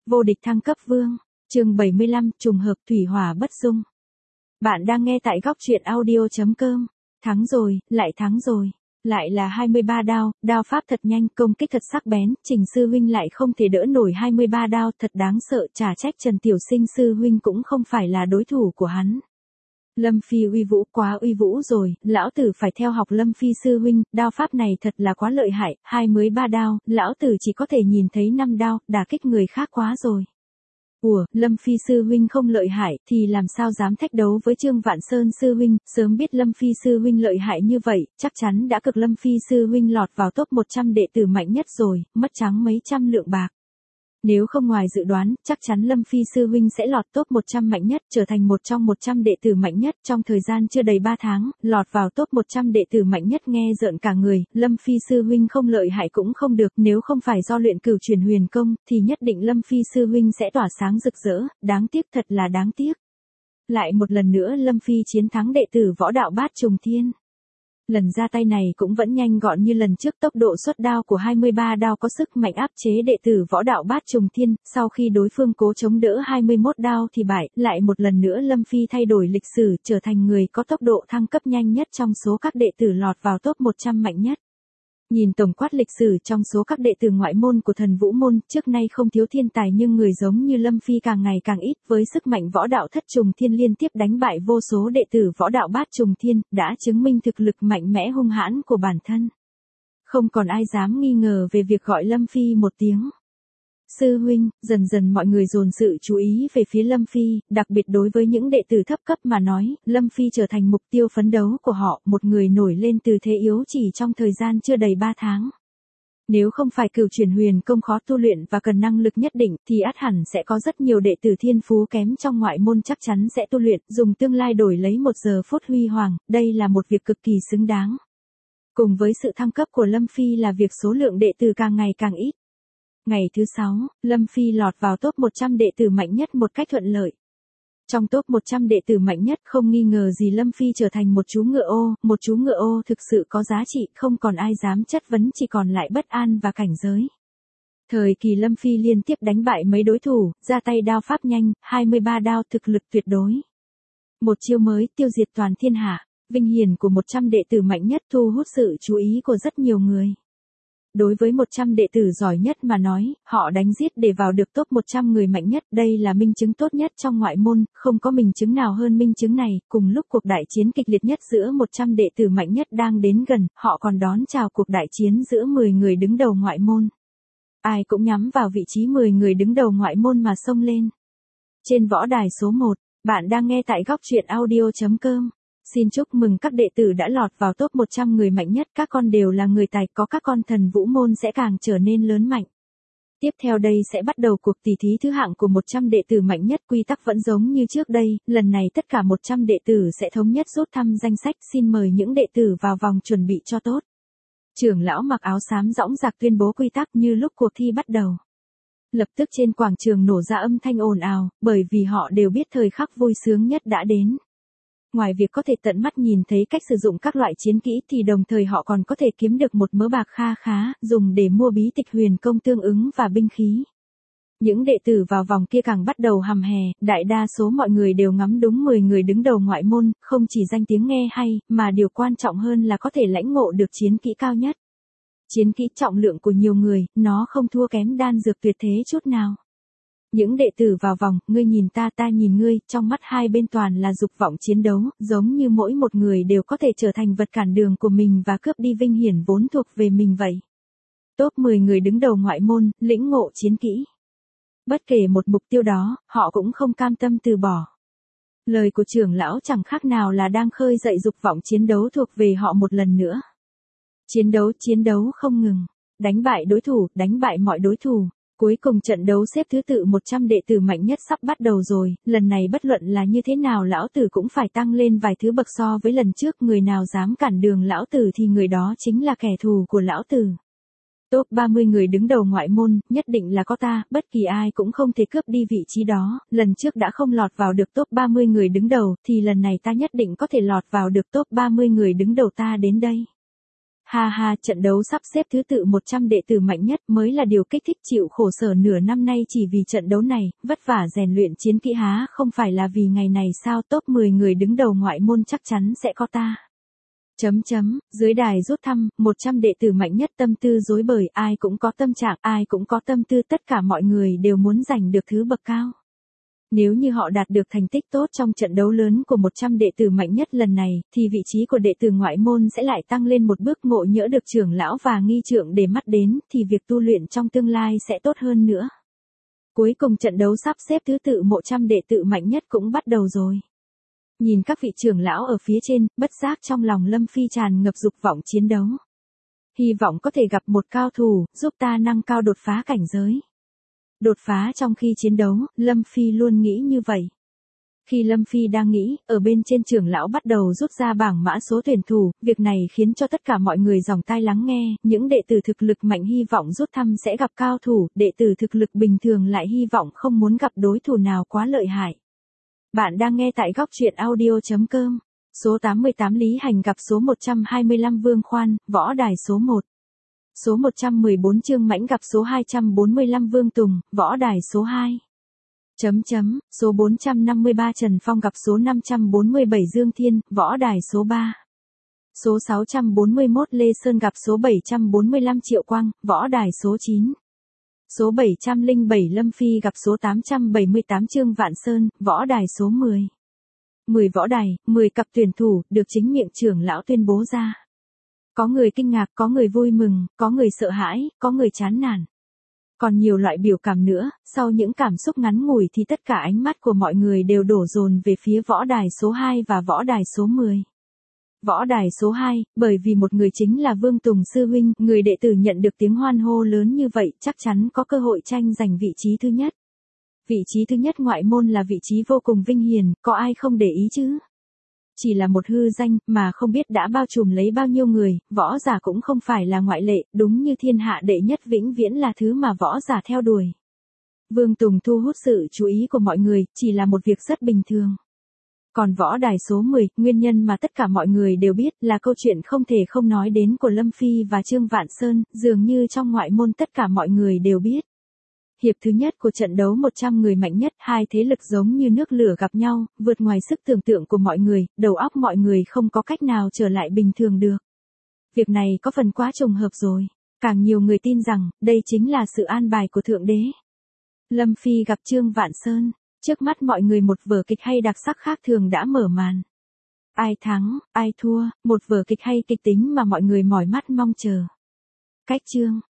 Vô địch thăng cấp vương. Chương 75, trùng hợp thủy hỏa bất dung. Bạn đang nghe tại góc truyện audio.com. Thắng rồi, lại thắng rồi. Lại là 23 đao, đao pháp thật nhanh, công kích thật sắc bén, Trình sư huynh lại không thể đỡ nổi 23 đao, thật đáng sợ, chả trách Trần Tiểu Sinh sư huynh cũng không phải là đối thủ của hắn. Lâm Phi uy vũ, quá uy vũ rồi, lão tử phải theo học Lâm Phi sư huynh, đao pháp này thật là quá lợi hại, 23 đao, lão tử chỉ có thể nhìn thấy 5 đao, đả kích người khác quá rồi. Ủa, Lâm Phi sư huynh không lợi hại, thì làm sao dám thách đấu với Trương Vạn Sơn sư huynh, sớm biết Lâm Phi sư huynh lợi hại như vậy, chắc chắn đã cực Lâm Phi sư huynh lọt vào top 100 đệ tử mạnh nhất rồi, mất trắng mấy trăm lượng bạc. Nếu không ngoài dự đoán, chắc chắn Lâm Phi sư huynh sẽ lọt top 100 mạnh nhất, trở thành một trong 100 đệ tử mạnh nhất trong thời gian chưa đầy 3 tháng, lọt vào top 100 đệ tử mạnh nhất nghe rợn cả người, Lâm Phi sư huynh không lợi hại cũng không được, nếu không phải do luyện cửu truyền huyền công, thì nhất định Lâm Phi sư huynh sẽ tỏa sáng rực rỡ, đáng tiếc thật là đáng tiếc. Lại một lần nữa Lâm Phi chiến thắng đệ tử võ đạo Bát Trùng Thiên. Lần ra tay này cũng vẫn nhanh gọn như lần trước, tốc độ xuất đao của 23 đao có sức mạnh áp chế đệ tử võ đạo Bát Trùng Thiên, sau khi đối phương cố chống đỡ 21 đao thì bại, lại một lần nữa Lâm Phi thay đổi lịch sử, trở thành người có tốc độ thăng cấp nhanh nhất trong số các đệ tử lọt vào top 100 mạnh nhất. Nhìn tổng quát lịch sử trong số các đệ tử ngoại môn của Thần Vũ môn, trước nay không thiếu thiên tài nhưng người giống như Lâm Phi càng ngày càng ít, với sức mạnh võ đạo Thất Trùng Thiên liên tiếp đánh bại vô số đệ tử võ đạo Bát Trùng Thiên, đã chứng minh thực lực mạnh mẽ hung hãn của bản thân. Không còn ai dám nghi ngờ về việc gọi Lâm Phi một tiếng sư huynh, dần dần mọi người dồn sự chú ý về phía Lâm Phi, đặc biệt đối với những đệ tử thấp cấp mà nói, Lâm Phi trở thành mục tiêu phấn đấu của họ, một người nổi lên từ thế yếu chỉ trong thời gian chưa đầy 3 tháng. Nếu không phải cửu truyền huyền công khó tu luyện và cần năng lực nhất định, thì ắt hẳn sẽ có rất nhiều đệ tử thiên phú kém trong ngoại môn chắc chắn sẽ tu luyện, dùng tương lai đổi lấy 1 giờ phút huy hoàng, đây là một việc cực kỳ xứng đáng. Cùng với sự thăng cấp của Lâm Phi là việc số lượng đệ tử càng ngày càng ít. Ngày thứ 6, Lâm Phi lọt vào top 100 đệ tử mạnh nhất một cách thuận lợi. Trong top 100 đệ tử mạnh nhất không nghi ngờ gì Lâm Phi trở thành một chú ngựa ô thực sự có giá trị, không còn ai dám chất vấn, chỉ còn lại bất an và cảnh giới. Thời kỳ Lâm Phi liên tiếp đánh bại mấy đối thủ, ra tay đao pháp nhanh, 23 đao thực lực tuyệt đối. Một chiêu mới tiêu diệt toàn thiên hạ, vinh hiển của 100 đệ tử mạnh nhất thu hút sự chú ý của rất nhiều người. Đối với 100 đệ tử giỏi nhất mà nói, họ đánh giết để vào được top 100 người mạnh nhất, đây là minh chứng tốt nhất trong ngoại môn, không có minh chứng nào hơn minh chứng này. Cùng lúc cuộc đại chiến kịch liệt nhất giữa 100 đệ tử mạnh nhất đang đến gần, họ còn đón chào cuộc đại chiến giữa 10 người đứng đầu ngoại môn. Ai cũng nhắm vào vị trí 10 người đứng đầu ngoại môn mà xông lên. Trên võ đài số 1, bạn đang nghe tại góc truyện audio.com. Xin chúc mừng các đệ tử đã lọt vào top 100 người mạnh nhất, các con đều là người tài, có các con Thần Vũ môn sẽ càng trở nên lớn mạnh. Tiếp theo đây sẽ bắt đầu cuộc tỷ thí thứ hạng của 100 đệ tử mạnh nhất, quy tắc vẫn giống như trước đây, lần này tất cả 100 đệ tử sẽ thống nhất rút thăm danh sách, xin mời những đệ tử vào vòng chuẩn bị cho tốt. Trưởng lão mặc áo xám dõng dạc tuyên bố quy tắc như lúc cuộc thi bắt đầu. Lập tức trên quảng trường nổ ra âm thanh ồn ào, bởi vì họ đều biết thời khắc vui sướng nhất đã đến. Ngoài việc có thể tận mắt nhìn thấy cách sử dụng các loại chiến kỹ thì đồng thời họ còn có thể kiếm được một mớ bạc kha khá, dùng để mua bí tịch huyền công tương ứng và binh khí. Những đệ tử vào vòng kia càng bắt đầu hầm hè, đại đa số mọi người đều ngắm đúng 10 người đứng đầu ngoại môn, không chỉ danh tiếng nghe hay, mà điều quan trọng hơn là có thể lãnh ngộ được chiến kỹ cao nhất. Chiến kỹ trọng lượng của nhiều người, nó không thua kém đan dược tuyệt thế chút nào. Những đệ tử vào vòng, ngươi nhìn ta nhìn ngươi, trong mắt hai bên toàn là dục vọng chiến đấu, giống như mỗi một người đều có thể trở thành vật cản đường của mình và cướp đi vinh hiển vốn thuộc về mình vậy. Top 10 người đứng đầu ngoại môn, lĩnh ngộ chiến kỹ. Bất kể một mục tiêu đó, họ cũng không cam tâm từ bỏ. Lời của trưởng lão chẳng khác nào là đang khơi dậy dục vọng chiến đấu thuộc về họ một lần nữa. Chiến đấu không ngừng, đánh bại đối thủ, đánh bại mọi đối thủ. Cuối cùng trận đấu xếp thứ tự 100 đệ tử mạnh nhất sắp bắt đầu rồi, lần này bất luận là như thế nào lão tử cũng phải tăng lên vài thứ bậc so với lần trước, người nào dám cản đường lão tử thì người đó chính là kẻ thù của lão tử. Top 30 người đứng đầu ngoại môn, nhất định là có ta, bất kỳ ai cũng không thể cướp đi vị trí đó, lần trước đã không lọt vào được top 30 người đứng đầu, thì lần này ta nhất định có thể lọt vào được top 30 người đứng đầu, ta đến đây. Ha ha, trận đấu sắp xếp thứ tự 100 đệ tử mạnh nhất mới là điều kích thích chịu khổ sở nửa năm nay chỉ vì trận đấu này, vất vả rèn luyện chiến kỹ há không phải là vì ngày này sao top 10 người đứng đầu ngoại môn chắc chắn sẽ có ta. Dưới đài rút thăm, 100 đệ tử mạnh nhất tâm tư rối bời, ai cũng có tâm trạng, ai cũng có tâm tư, tất cả mọi người đều muốn giành được thứ bậc cao. Nếu như họ đạt được thành tích tốt trong trận đấu lớn của 100 đệ tử mạnh nhất lần này, thì vị trí của đệ tử ngoại môn sẽ lại tăng lên một bước, ngộ nhỡ được trưởng lão và nghi trượng để mắt đến, thì việc tu luyện trong tương lai sẽ tốt hơn nữa. Cuối cùng trận đấu sắp xếp thứ tự 100 đệ tử mạnh nhất cũng bắt đầu rồi. Nhìn các vị trưởng lão ở phía trên, bất giác trong lòng Lâm Phi tràn ngập dục vọng chiến đấu. Hy vọng có thể gặp một cao thủ, giúp ta nâng cao đột phá cảnh giới. Đột phá trong khi chiến đấu, Lâm Phi luôn nghĩ như vậy. Khi Lâm Phi đang nghĩ, ở bên trên trưởng lão bắt đầu rút ra bảng mã số tuyển thủ, việc này khiến cho tất cả mọi người dòng tai lắng nghe, những đệ tử thực lực mạnh hy vọng rút thăm sẽ gặp cao thủ, đệ tử thực lực bình thường lại hy vọng không muốn gặp đối thủ nào quá lợi hại. Bạn đang nghe tại góc truyện audio.com. Số 88 Lý Hành gặp số 125 Vương Khoan, võ đài số 1. Số 114 Trương Mãnh gặp số 245 Vương Tùng, võ đài số 2. Số 453 Trần Phong gặp số 547 Dương Thiên, võ đài số 3. Số 641 Lê Sơn gặp số 745 Triệu Quang, võ đài số 9. Số 707 Lâm Phi gặp số 878 Trương Vạn Sơn, võ đài số 10. 10 võ đài, 10 cặp tuyển thủ, được chính miệng trưởng lão tuyên bố ra. Có người kinh ngạc, có người vui mừng, có người sợ hãi, có người chán nản. Còn nhiều loại biểu cảm nữa, sau những cảm xúc ngắn ngủi thì tất cả ánh mắt của mọi người đều đổ dồn về phía võ đài số 2 và võ đài số 10. Võ đài số 2, bởi vì một người chính là Vương Tùng sư huynh, người đệ tử nhận được tiếng hoan hô lớn như vậy, chắc chắn có cơ hội tranh giành vị trí thứ nhất. Vị trí thứ nhất ngoại môn là vị trí vô cùng vinh hiển, có ai không để ý chứ? Chỉ là một hư danh, mà không biết đã bao trùm lấy bao nhiêu người, võ giả cũng không phải là ngoại lệ, đúng như thiên hạ đệ nhất vĩnh viễn là thứ mà võ giả theo đuổi. Vương Tùng thu hút sự chú ý của mọi người, chỉ là một việc rất bình thường. Còn võ đài số 10, nguyên nhân mà tất cả mọi người đều biết là câu chuyện không thể không nói đến của Lâm Phi và Trương Vạn Sơn, dường như trong ngoại môn tất cả mọi người đều biết. Hiệp thứ nhất của trận đấu 100 người mạnh nhất, hai thế lực giống như nước lửa gặp nhau, vượt ngoài sức tưởng tượng của mọi người, đầu óc mọi người không có cách nào trở lại bình thường được. Việc này có phần quá trùng hợp rồi. Càng nhiều người tin rằng, đây chính là sự an bài của Thượng Đế. Lâm Phi gặp Trương Vạn Sơn. Trước mắt mọi người một vở kịch hay đặc sắc khác thường đã mở màn. Ai thắng, ai thua, một vở kịch hay kịch tính mà mọi người mỏi mắt mong chờ. Cách chương,